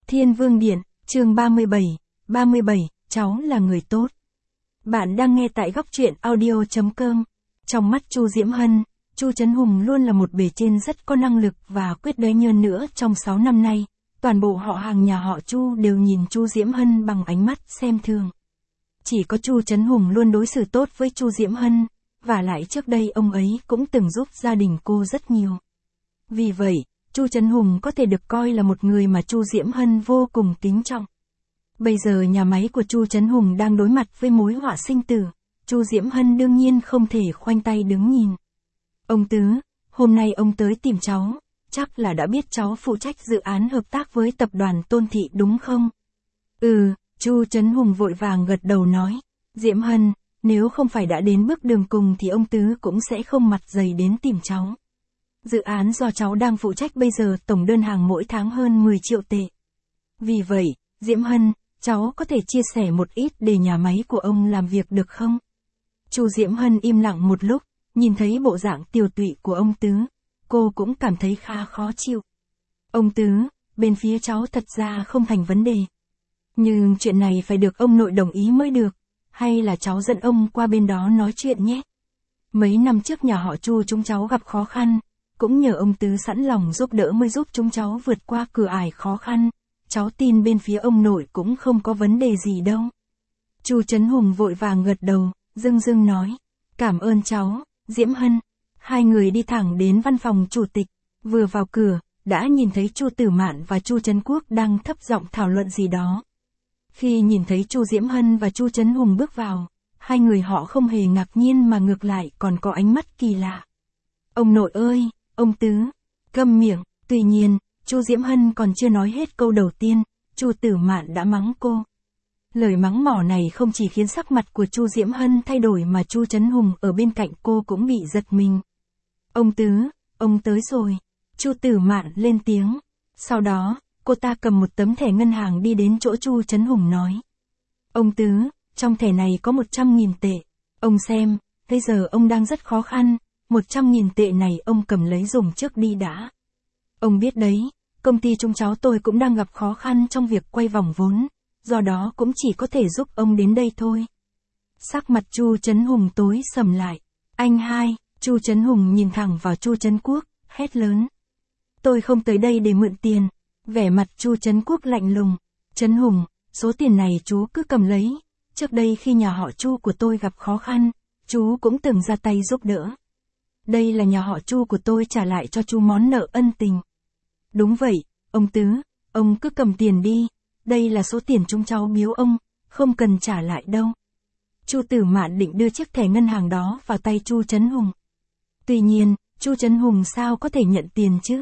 Thiên Vương Điện, chương 37, cháu là người tốt. Bạn đang nghe tại góc truyện audio.com. Trong mắt Chu Diễm Hân, Chu Trấn Hùng luôn là một bề trên rất có năng lực và quyết đoán. Hơn nữa trong 6 năm nay, toàn bộ họ hàng nhà họ Chu đều nhìn Chu Diễm Hân bằng ánh mắt xem thường. Chỉ có Chu Trấn Hùng luôn đối xử tốt với Chu Diễm Hân, và lại trước đây ông ấy cũng từng giúp gia đình cô rất nhiều. Vì vậy, Chu Trấn Hùng có thể được coi là một người mà Chu Diễm Hân vô cùng kính trọng. Bây giờ nhà máy của Chu Trấn Hùng đang đối mặt với mối họa sinh tử, Chu Diễm Hân đương nhiên không thể khoanh tay đứng nhìn. Ông Tứ, hôm nay ông tới tìm cháu, chắc là đã biết cháu phụ trách dự án hợp tác với tập đoàn Tôn Thị đúng không? Chu Trấn Hùng vội vàng gật đầu nói, Diễm Hân, nếu không phải đã đến bước đường cùng thì ông Tứ cũng sẽ không mặt dày đến tìm cháu. Dự án do cháu đang phụ trách bây giờ tổng đơn hàng mỗi tháng hơn 10 triệu tệ. Vì vậy, Diễm Hân, cháu có thể chia sẻ một ít để nhà máy của ông làm việc được không? Chu Diễm Hân im lặng một lúc, nhìn thấy bộ dạng tiều tụy của ông Tứ, cô cũng cảm thấy khá khó chịu. Ông Tứ, bên phía cháu thật ra không thành vấn đề. Nhưng chuyện này phải được ông nội đồng ý mới được, hay là cháu dẫn ông qua bên đó nói chuyện nhé. Mấy năm trước nhà họ Chu chúng cháu gặp khó khăn, cũng nhờ ông Tứ sẵn lòng giúp đỡ mới giúp chúng cháu vượt qua cửa ải khó khăn, cháu tin bên phía ông nội cũng không có vấn đề gì đâu. Chu Trấn Hùng vội vàng gật đầu, dưng nói, cảm ơn cháu, Diễm Hân. Hai người đi thẳng đến văn phòng chủ tịch, vừa vào cửa, đã nhìn thấy Chu Tử Mạn và Chu Trấn Quốc đang thấp giọng thảo luận gì đó. Khi nhìn thấy Chu Diễm Hân và Chu Trấn Hùng bước vào, hai người họ không hề ngạc nhiên mà ngược lại còn có ánh mắt kỳ lạ. Ông nội ơi, ông Tứ, câm miệng. Tuy nhiên, Chu Diễm Hân còn chưa nói hết câu đầu tiên, Chu Tử Mạn đã mắng cô. Lời mắng mỏ này không chỉ khiến sắc mặt của Chu Diễm Hân thay đổi mà Chu Trấn Hùng ở bên cạnh cô cũng bị giật mình. Ông Tứ, ông tới rồi. Chu Tử Mạn lên tiếng. Sau đó, cô ta cầm một tấm thẻ ngân hàng đi đến chỗ Chu Trấn Hùng nói. Ông Tứ, trong thẻ này có 100.000 tệ. Ông xem, bây giờ ông đang rất khó khăn, 100.000 tệ này ông cầm lấy dùng trước đi đã. Ông biết đấy, công ty chúng cháu tôi cũng đang gặp khó khăn trong việc quay vòng vốn, do đó cũng chỉ có thể giúp ông đến đây thôi. Sắc mặt Chu Trấn Hùng tối sầm lại. Anh hai, Chu Trấn Hùng nhìn thẳng vào Chu Trấn Quốc, hét lớn. Tôi không tới đây để mượn tiền. Vẻ mặt Chu Trấn Quốc lạnh lùng. Trấn Hùng, số tiền này chú cứ cầm lấy. Trước đây khi nhà họ Chu của tôi gặp khó khăn, chú cũng từng ra tay giúp đỡ. Đây là nhà họ Chu của tôi trả lại cho chú món nợ ân tình. Đúng vậy, ông Tứ, ông cứ cầm tiền đi. Đây là số tiền chúng cháu biếu ông, không cần trả lại đâu. Chu Tử Mạn định đưa chiếc thẻ ngân hàng đó vào tay Chu Trấn Hùng. Tuy nhiên, Chu Trấn Hùng sao có thể nhận tiền chứ?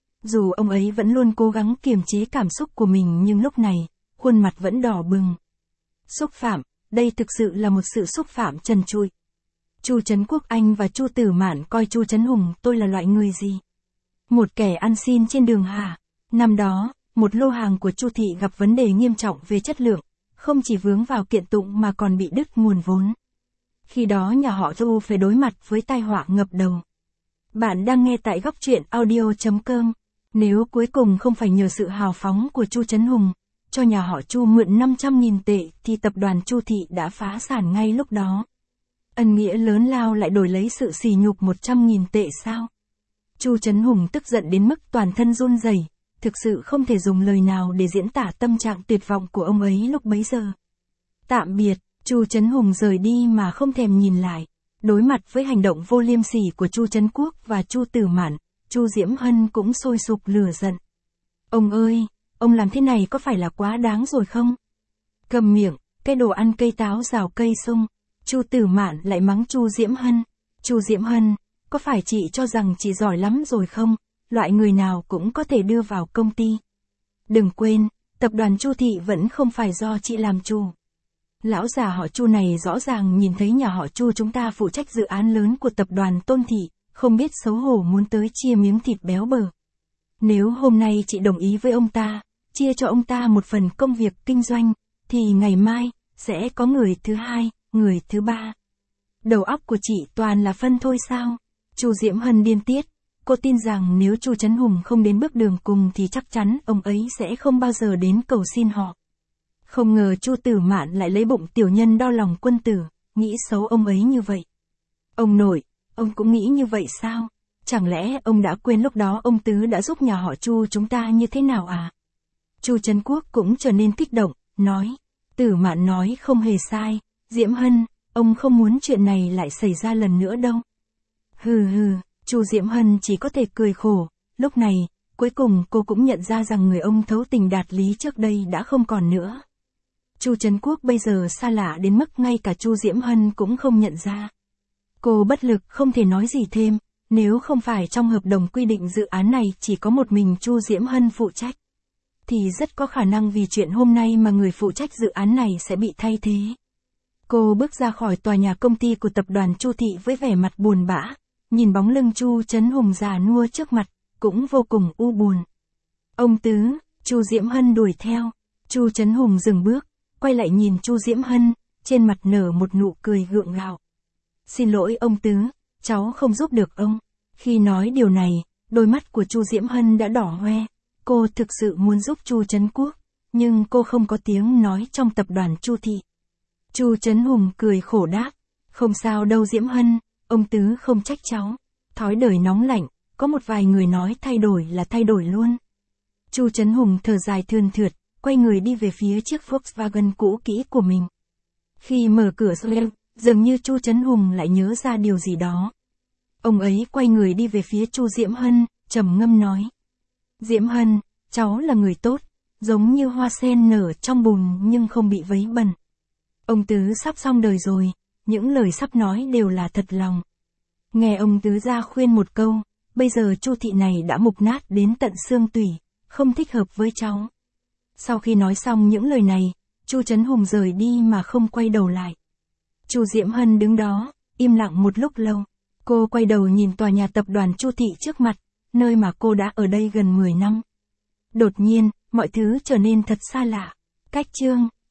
Dù ông ấy vẫn luôn cố gắng kiềm chế cảm xúc của mình nhưng lúc này, khuôn mặt vẫn đỏ bừng. Xúc phạm, đây thực sự là một sự xúc phạm trần trụi. Chu Trấn Quốc Anh và Chu Tử Mạn coi Chu Trấn Hùng tôi là loại người gì? Một kẻ ăn xin trên đường hả? Năm đó, một lô hàng của Chu Thị gặp vấn đề nghiêm trọng về chất lượng, không chỉ vướng vào kiện tụng mà còn bị đứt nguồn vốn. Khi đó nhà họ Chu phải đối mặt với tai họa ngập đầu. Bạn đang nghe tại góc truyện audio.com. Nếu cuối cùng không phải nhờ sự hào phóng của Chu Trấn Hùng, cho nhà họ Chu mượn 500.000 tệ thì tập đoàn Chu Thị đã phá sản ngay lúc đó. Ân nghĩa lớn lao lại đổi lấy sự sỉ nhục 100.000 tệ sao? Chu Trấn Hùng tức giận đến mức toàn thân run rẩy, thực sự không thể dùng lời nào để diễn tả tâm trạng tuyệt vọng của ông ấy lúc bấy giờ. Tạm biệt, Chu Trấn Hùng rời đi mà không thèm nhìn lại. Đối mặt với hành động vô liêm sỉ của Chu Trấn Quốc và Chu Tử Mạn, Chu Diễm Hân cũng sôi sục lửa giận. Ông ơi, ông làm thế này có phải là quá đáng rồi không? Cầm miệng, cái đồ ăn cây táo rào cây sung. Chu Tử Mạn lại mắng Chu Diễm Hân. Chu Diễm Hân, có phải chị cho rằng chị giỏi lắm rồi không? Loại người nào cũng có thể đưa vào công ty. Đừng quên, tập đoàn Chu Thị vẫn không phải do chị làm chủ. Lão già họ Chu này rõ ràng nhìn thấy nhà họ Chu chúng ta phụ trách dự án lớn của tập đoàn Tôn Thị, không biết xấu hổ muốn tới chia miếng thịt béo bở. Nếu hôm nay chị đồng ý với ông ta, chia cho ông ta một phần công việc kinh doanh, thì ngày mai, sẽ có người thứ hai, người thứ ba. Đầu óc của chị toàn là phân thôi sao? Chu Diễm Hân điên tiết. Cô tin rằng nếu Chu Trấn Hùng không đến bước đường cùng thì chắc chắn ông ấy sẽ không bao giờ đến cầu xin họ. Không ngờ Chu Tử Mạn lại lấy bụng tiểu nhân đo lòng quân tử, nghĩ xấu ông ấy như vậy. Ông nội, ông cũng nghĩ như vậy sao? Chẳng lẽ ông đã quên lúc đó ông Tứ đã giúp nhà họ Chu chúng ta như thế nào à? Chu Trấn Quốc cũng trở nên kích động, nói. Tử Mạn nói không hề sai, Diễm Hân, ông không muốn chuyện này lại xảy ra lần nữa đâu. Hừ hừ, Chu Diễm Hân chỉ có thể cười khổ, lúc này, cuối cùng cô cũng nhận ra rằng người ông thấu tình đạt lý trước đây đã không còn nữa. Chu Trấn Quốc bây giờ xa lạ đến mức ngay cả Chu Diễm Hân cũng không nhận ra. Cô bất lực không thể nói gì thêm, nếu không phải trong hợp đồng quy định dự án này chỉ có một mình Chu Diễm Hân phụ trách, thì rất có khả năng vì chuyện hôm nay mà người phụ trách dự án này sẽ bị thay thế. Cô bước ra khỏi tòa nhà công ty của tập đoàn Chu Thị với vẻ mặt buồn bã, nhìn bóng lưng Chu Trấn Hùng già nua trước mặt, cũng vô cùng u buồn. Ông Tứ, Chu Diễm Hân đuổi theo. Chu Trấn Hùng dừng bước, quay lại nhìn Chu Diễm Hân, trên mặt nở một nụ cười gượng gạo. Xin lỗi ông Tứ, cháu không giúp được ông. Khi nói điều này, đôi mắt của Chu Diễm Hân đã đỏ hoe. Cô thực sự muốn giúp Chu Trấn Quốc, nhưng cô không có tiếng nói trong tập đoàn Chu Thị. Chu Trấn Hùng cười khổ đáp, không sao đâu Diễm Hân, ông Tứ không trách cháu. Thói đời nóng lạnh, có một vài người nói thay đổi là thay đổi luôn. Chu Trấn Hùng thở dài thườn thượt, quay người đi về phía chiếc Volkswagen cũ kỹ của mình. Khi mở cửa xe, dường như Chu Trấn Hùng lại nhớ ra điều gì đó. Ông ấy quay người đi về phía Chu Diễm Hân, trầm ngâm nói. Diễm Hân, cháu là người tốt, giống như hoa sen nở trong bùn nhưng không bị vấy bẩn. Ông Tứ sắp xong đời rồi, những lời sắp nói đều là thật lòng. Nghe ông Tứ ra khuyên một câu, bây giờ Chu Thị này đã mục nát đến tận xương tủy, không thích hợp với cháu. Sau khi nói xong những lời này, Chu Trấn Hùng rời đi mà không quay đầu lại. Chu Diễm Hân đứng đó, im lặng một lúc lâu. Cô quay đầu nhìn tòa nhà tập đoàn Chu Thị trước mặt, nơi mà cô đã ở đây gần 10 năm. Đột nhiên, mọi thứ trở nên thật xa lạ. Cách chương